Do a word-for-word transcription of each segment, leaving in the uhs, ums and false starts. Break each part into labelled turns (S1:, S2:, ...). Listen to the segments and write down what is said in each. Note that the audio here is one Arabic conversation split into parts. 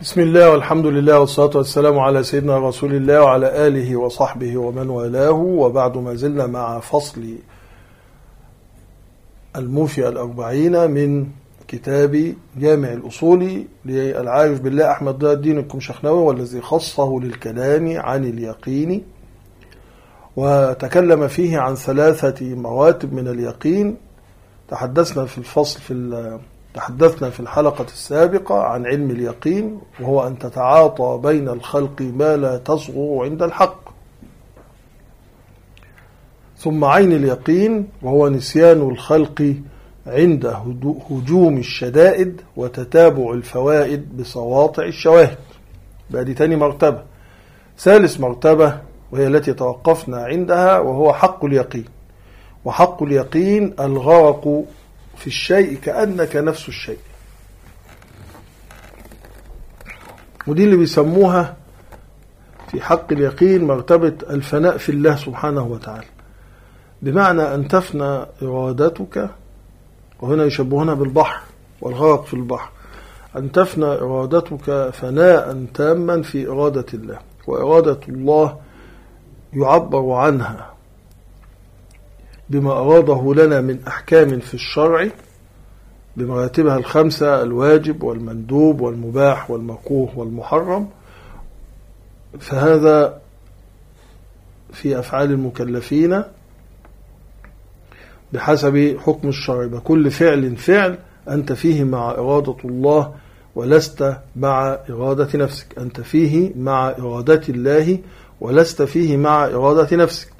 S1: بسم الله والحمد لله والصلاة والسلام على سيدنا رسول الله وعلى آله وصحبه ومن والاه، وبعد ما زلنا مع فصل الموفي الأربعين من كتاب جامع الأصول للعارف بالله أحمد ضياء الدين الكمشخناوي، والذي خصه للكلام عن اليقين، وتكلم فيه عن ثلاثة مراتب من اليقين. تحدثنا في الفصل في تحدثنا في الحلقة السابقة عن علم اليقين، وهو أن تتعاطى بين الخلق ما لا تصغر عند الحق. ثم عين اليقين، وهو نسيان الخلق عند هجوم الشدائد وتتابع الفوائد بسواطع الشواهد. بقى دي تاني مرتبة. ثالث مرتبة وهي التي توقفنا عندها، وهو حق اليقين. وحق اليقين الغرق في الشيء كأنك نفس الشيء، ودي اللي بيسموها في حق اليقين مرتبة الفناء في الله سبحانه وتعالى، بمعنى أن تفنى إرادتك، وهنا يشبهونها بالبحر والغرق في البحر، أن تفنى إرادتك فناء تاما في إرادة الله. وإرادة الله يعبر عنها بما أراده لنا من أحكام في الشرع بمراتبها الخمسة: الواجب والمندوب والمباح والمكروه والمحرم. فهذا في أفعال المكلفين بحسب حكم الشرع، بكل فعل فعل أنت فيه مع إرادة الله ولست مع إرادة نفسك، أنت فيه مع إرادة الله ولست فيه مع إرادة نفسك،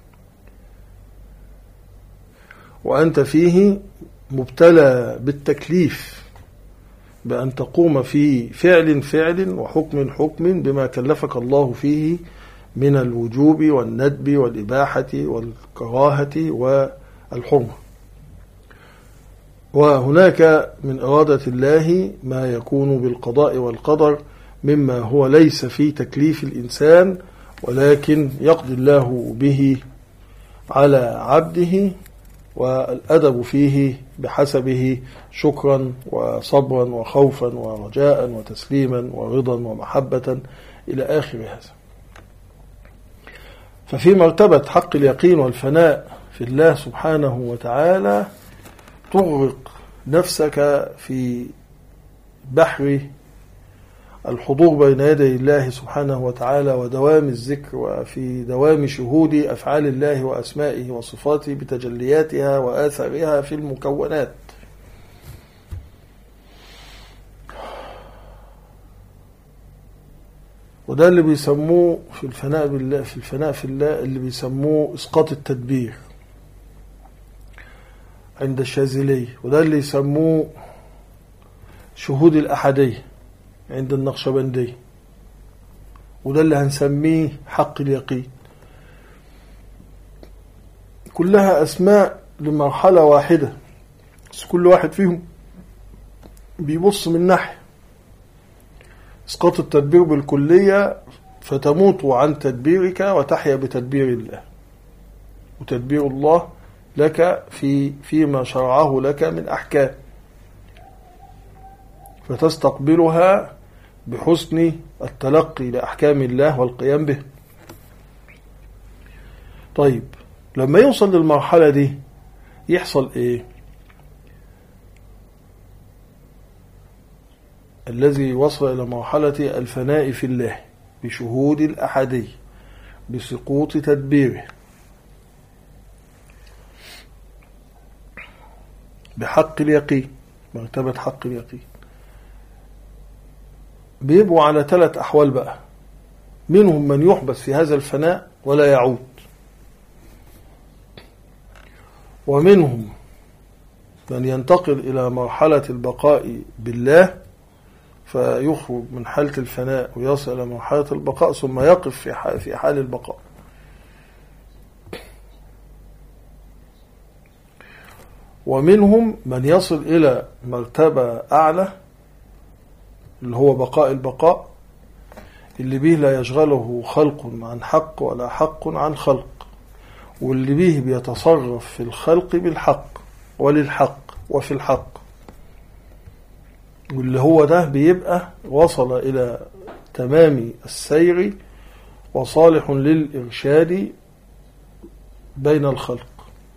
S1: وأنت فيه مبتلى بالتكليف بأن تقوم في فعل فعل وحكم حكم بما كلفك الله فيه من الوجوب والندب والإباحة والكراهة والحرمة. وهناك من إرادة الله ما يكون بالقضاء والقدر مما هو ليس في تكليف الإنسان، ولكن يقضي الله به على عبده، والأدب فيه بحسبه شكرا وصبرا وخوفا ورجاء وتسليما ورضا ومحبة إلى آخر هذا. ففي مرتبة حق اليقين والفناء في الله سبحانه وتعالى تغرق نفسك في بحر الحضور بين يدي الله سبحانه وتعالى ودوام الذكر، وفي دوام شهود أفعال الله وأسمائه وصفاته بتجلياتها وآثارها في المكونات. وده اللي بيسموه في الفناء بالله في الفناء في الله اللي بيسموه إسقاط التدبير عند الشاذلي، وده اللي يسموه شهود الأحدية عند النقشبندي، وده اللي هنسميه حق اليقين. كلها أسماء لمرحلة واحدة، بس كل واحد فيهم بيبص من ناحية. اسقاط التدبير بالكلية فتموت عن تدبيرك وتحيا بتدبير الله، وتدبير الله لك في فيما شرعه لك من أحكام، فتستقبلها بحسن التلقي لأحكام الله والقيام به. طيب، لما يوصل للمرحلة دي يحصل ايه؟ الذي وصل إلى مرحلة الفناء في الله بشهود الأحدي بسقوط تدبيره بحق اليقين، مرتبة حق اليقين، بيبقوا على ثلاث أحوال بقى. منهم من يحبس في هذا الفناء ولا يعود، ومنهم من ينتقل إلى مرحلة البقاء بالله فيخرج من حالة الفناء ويصل إلى مرحلة البقاء ثم يقف في حال البقاء. ومنهم من يصل إلى مرتبة أعلى اللي هو بقاء البقاء، اللي به لا يشغله خلق عن حق ولا حق عن خلق، واللي به بيتصرف في الخلق بالحق وللحق وفي الحق. واللي هو ده بيبقى وصل إلى تمام السير وصالح للإرشاد بين الخلق.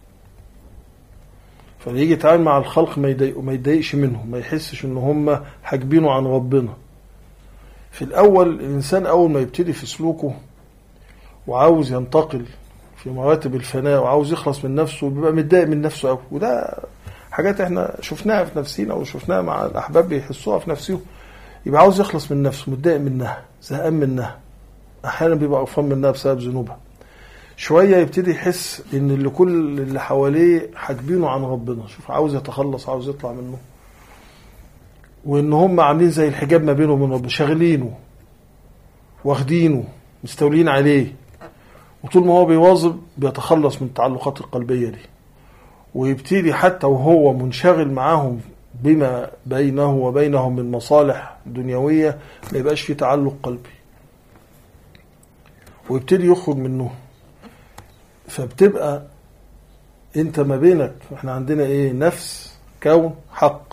S1: فيجي يتعامل مع الخلق ما يضايق ما يضايقش منهم، ما يحسش ان هم حاجبينه عن ربنا. في الأول الإنسان أول ما يبتدي في سلوكه وعاوز ينتقل في مراتب الفناء وعاوز يخلص من نفسه بيبقى متضايق من نفسه قوي، وده حاجات احنا شفناها في نفسينا وشفناها مع الأحباب بيحسوها في نفسهم. يبقى عاوز يخلص من نفسه، متضايق منها، زهقان منها، أحيانا بيبقى قرفان منها بسبب ذنوبها. شوية يبتدي يحس ان اللي كل اللي حواليه حاجبينه عن ربنا، شوف عاوز يتخلص، عاوز يطلع منه، وان هم عاملين زي الحجاب ما بينه وبين ربنا، شاغلينه واخدينه مستولين عليه، وطول ما هو بيواظب بيتخلص من التعلقات القلبية دي، ويبتدي حتى وهو منشغل معاهم بما بينه وبينهم من مصالح دنيوية ما يبقاش فيه تعلق قلبي، ويبتدي يخرج منه. فبتبقى انت ما بينك، احنا عندنا ايه؟ نفس، كون، حق.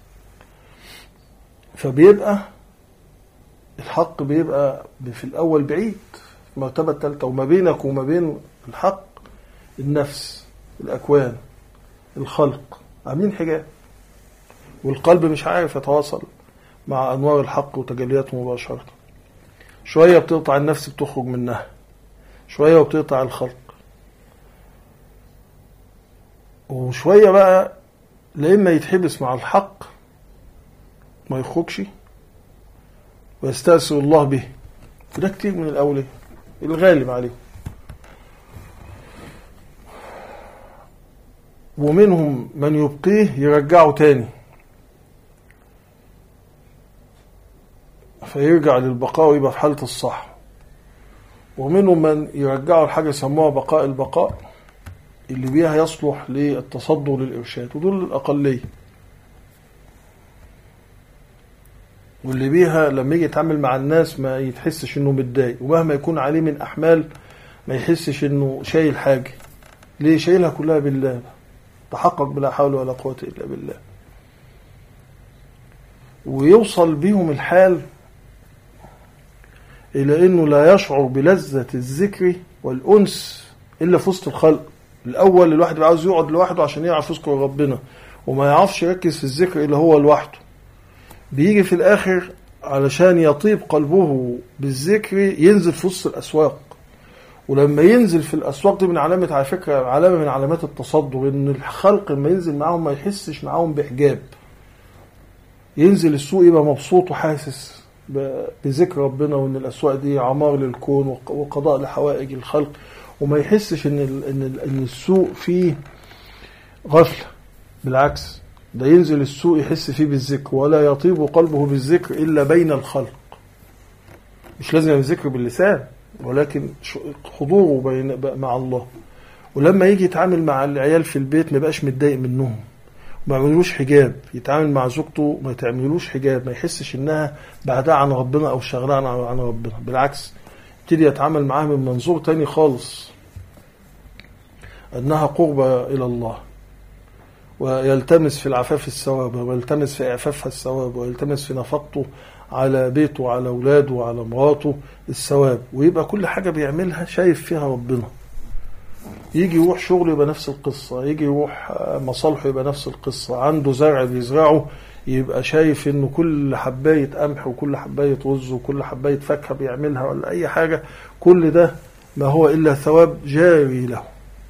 S1: فبيبقى الحق بيبقى في الأول بعيد في مرتبة الثالثة، وما بينك وما بين الحق النفس، الأكوان، الخلق عاملين حجاب، والقلب مش عارف يتواصل مع أنوار الحق وتجلياته مباشرة. شوية بتقطع النفس بتخرج منها، شوية وبتقطع الخلق، وشوية بقى لإما يتحبس مع الحق ما يخرجش ويستأثر الله به، وده كتير من الأولياء الغالب عليه. ومنهم من يبقيه يرجعه تاني فيرجع للبقاء ويبقى في حالة الصح، ومنهم من يرجعه الحاجة يسموها بقاء البقاء اللي بيها يصلح للتصدر للإرشاد، ودول الأقلية، واللي بيها لما يجي يتعامل مع الناس ما يتحسش انه متضايق، ومهما يكون عليه من أحمال ما يحسش انه شايل حاجة. ليه؟ شايلها كلها بالله، تحقق بلا حول ولا قوة إلا بالله. ويوصل بهم الحال إلى أنه لا يشعر بلذة الذكر والأنس إلا في وسط الخلق. الأول الواحد عاوز يقعد لوحده عشان يعرف يذكر ربنا، وما يعرفش يركز في الذكر إلا هو لوحده. بيجي في الآخر علشان يطيب قلبه بالذكر ينزل في وسط الأسواق، ولما ينزل في الأسواق دي من علامة، على فكرة علامة من علامات التصدر، إن الخلق لما ينزل معهم ما يحسش معهم بحجاب. ينزل السوق يبقى مبسوط وحاسس بذكر ربنا، وإن الأسواق دي عمار للكون وقضاء لحوائج الخلق، وما يحسش إن إن السوق فيه غفلة. بالعكس، ده ينزل السوق يحس فيه بالذكر، ولا يطيب قلبه بالذكر إلا بين الخلق. مش لازم الذكر باللسان، ولكن حضوره بين مع الله. ولما يجي يتعامل مع العيال في البيت ما يبقاش متضايق منهم، ما يعملوش حجاب. يتعامل مع زوجته ما تعملوش حجاب، ما يحسش انها بعدها عن ربنا او شغلان عن ربنا. بالعكس، يبتدي يتعامل معاها من منظور تاني خالص، انها قربة الى الله، ويلتمس في العفاف الثواب، ويلتمس في اعفافها الثواب، ويلتمس في نفقته على بيته وعلى اولاده وعلى مراته الثواب، ويبقى كل حاجة بيعملها شايف فيها ربنا. يجي يروح شغله يبقى نفس القصة، يجي يروح مصالحه يبقى نفس القصة، عنده زرع بيزرعه يبقى شايف انه كل حباية قمح وكل حباية رز وكل حباية فاكهة بيعملها ولا اي حاجة، كل ده ما هو الا ثواب جاري له.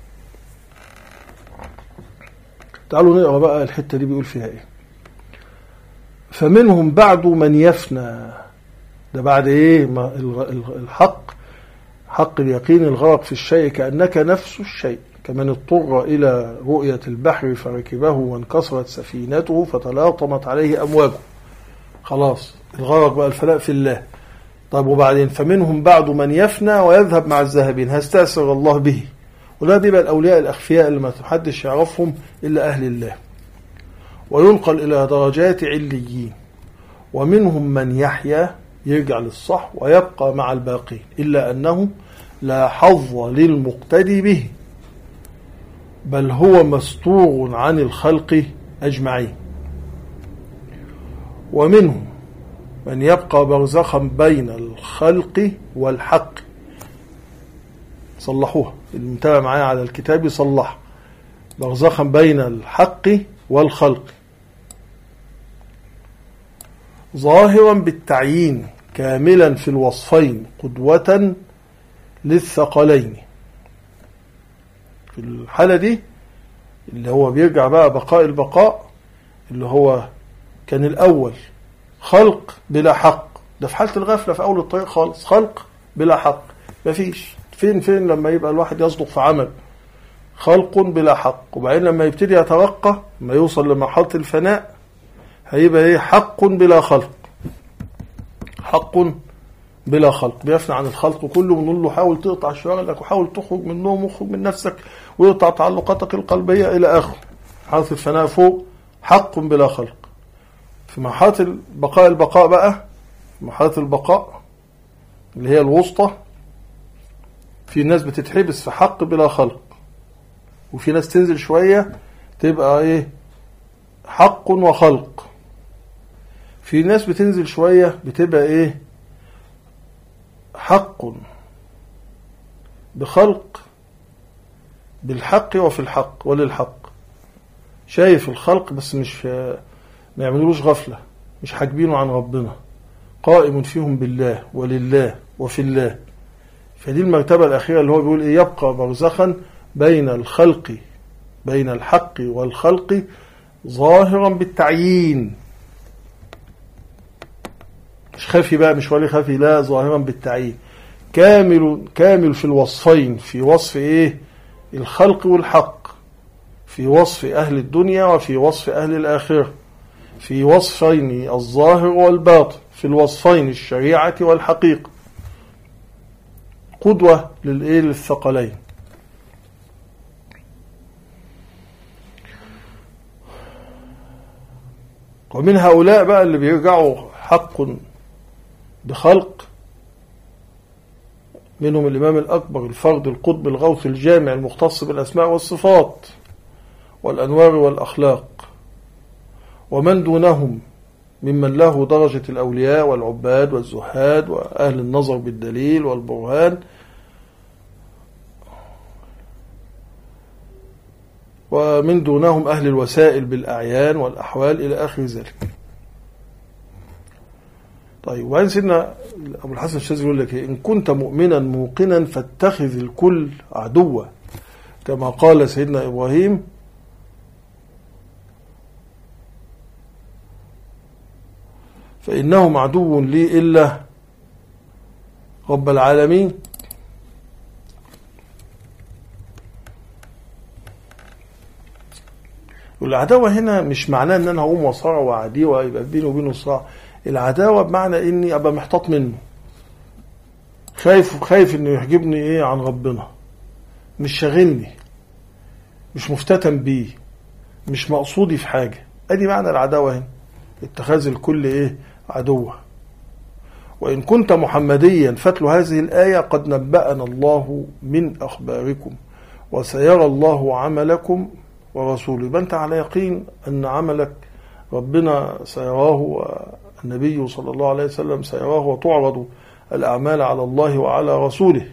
S1: تعالوا نقرأ بقى الحتة دي بيقول فيها ايه. فمنهم بعد من يفنى، ده بعد ايه؟ الحق، حق اليقين، الغرق في الشيء كأنك نفس الشيء، كمن اضطر إلى رؤية البحر فركبه وانكسرت سفينته فتلاطمت عليه أمواجه. خلاص الغرق بقى، الفلاء في الله. طيب وبعدين فمنهم بعد من يفنى ويذهب مع الذاهبين، هستأثر الله به. ولا دي بقى الأولياء الأخفياء اللي ما حدش يعرفهم إلا أهل الله، وينقل إلى درجات عليين. ومنهم من يحيا، يرجع للصح ويبقى مع الباقين، إلا أنه لا حظ للمقتدي به، بل هو مستور عن الخلق أجمعين. ومنهم من يبقى برزخا بين الخلق والحق. صلحوها، اللي متابع معايا على الكتاب يصلح، برزخا بين الحق والخلق، ظاهرا بالتعيين كاملا في الوصفين قدوة للثقلين. في الحالة دي اللي هو بيرجع بقى بقاء البقاء، اللي هو كان الأول خلق بلا حق، ده في حالة الغفلة في أول الطريق خالص، خلق بلا حق مفيش. فين فين لما يبقى الواحد يصدق في عمل، خلق بلا حق. وبعدين لما يبتدي يترقى، لما يوصل لمرحلة الفناء، هيبقى ايه؟ حق بلا خلق، حق بلا خلق. بيفنى عن الخلق كله، ونقول له حاول تقطع شغلك وحاول تخرج من النوم وخرج من نفسك ويقطع تعلقاتك القلبية إلى آخره. حالة الفناء فوق حق بلا خلق. في مرحلة البقاء البقاء بقى، مرحلة البقاء اللي هي الوسطى، في ناس بتتحبس في حق بلا خلق، وفي ناس تنزل شوية تبقى ايه؟ حق وخلق. في ناس بتنزل شوية بتبقى ايه؟ حق بخلق، بالحق وفي الحق وللحق. شايف الخلق بس مش ما يعملوش غفلة، مش حاجبينه عن ربنا، قائم فيهم بالله ولله وفي الله. فدي المرتبة الأخيرة اللي هو بيقول إيه؟ يبقى برزخا بين الخلق، بين الحق والخلق، ظاهرا بالتعيين. مش خافي بقى، مش ولي خافي، لا، ظاهرا بالتعيين، كامل كامل في الوصفين، في وصف إيه؟ الخلق والحق، في وصف أهل الدنيا وفي وصف أهل الآخرة، في وصفين الظاهر والباطن، في الوصفين الشريعة والحقيقة، قدوة للإيه؟ للثقلين. ومن هؤلاء بقى اللي بيرجعوا حق بخلق، منهم الإمام الأكبر الفرد القطب الغوث الجامع المختص بالأسماء والصفات والأنوار والأخلاق، ومن دونهم ممن له درجة الأولياء والعباد والزهاد وأهل النظر بالدليل والبرهان، ومن دونهم أهل الوسائل بالأعيان والأحوال إلى آخر ذلك. طيب، وبعدين سيدنا أبو الحسن الشاذلي يقول لك: إن كنت مؤمنا موقنا فاتخذ الكل عدوا، كما قال سيدنا إبراهيم: فإنهم عدو لي إلا رب العالمين. والعداوة هنا مش معناه ان انا هقوم وصارع وعديه ويبقى بيني وبينه صراع. العداوة بمعنى اني ابقى محتاط منه، خايف خايف انه يحجبني ايه عن ربنا، مش شاغلني، مش مفتتن بيه، مش مقصودي في حاجة. ادي معنى العداوة هنا، اتخاذ الكل ايه؟ عدوة. وإن كنت محمديا فاتل هذه الآية: قد نبأنا الله من أخباركم وسيرى الله عملكم ورسوله. يبقى أنت على يقين أن عملك ربنا سيراه، والنبي صلى الله عليه وسلم سيراه، وتعرض الأعمال على الله وعلى رسوله.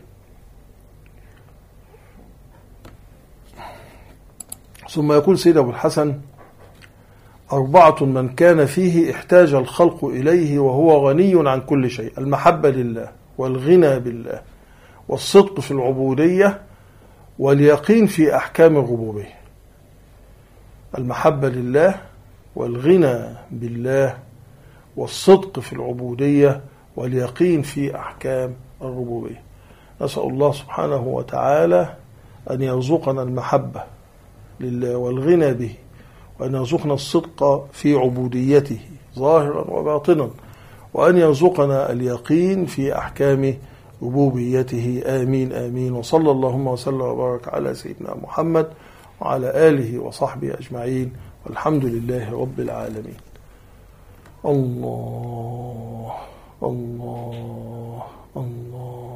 S1: ثم يقول سيد أبو الحسن: أربعة من كان فيه احتاج الخلق إليه وهو غني عن كل شيء: المحبة لله، والغنى بالله، والصدق في العبودية، واليقين في أحكام الربوبية. المحبة لله، والغنى بالله، والصدق في العبودية، واليقين في أحكام الربوبية. نسأل الله سبحانه وتعالى أن يرزقنا المحبة لله والغنى به، وأن يرزقنا الصدق في عبوديته ظاهرا وباطنا، وأن يرزقنا اليقين في أحكام ربوبيته. آمين آمين. وصلى اللهم وسلم وبارك على سيدنا محمد وعلى آله وصحبه أجمعين، والحمد لله رب العالمين. الله الله الله.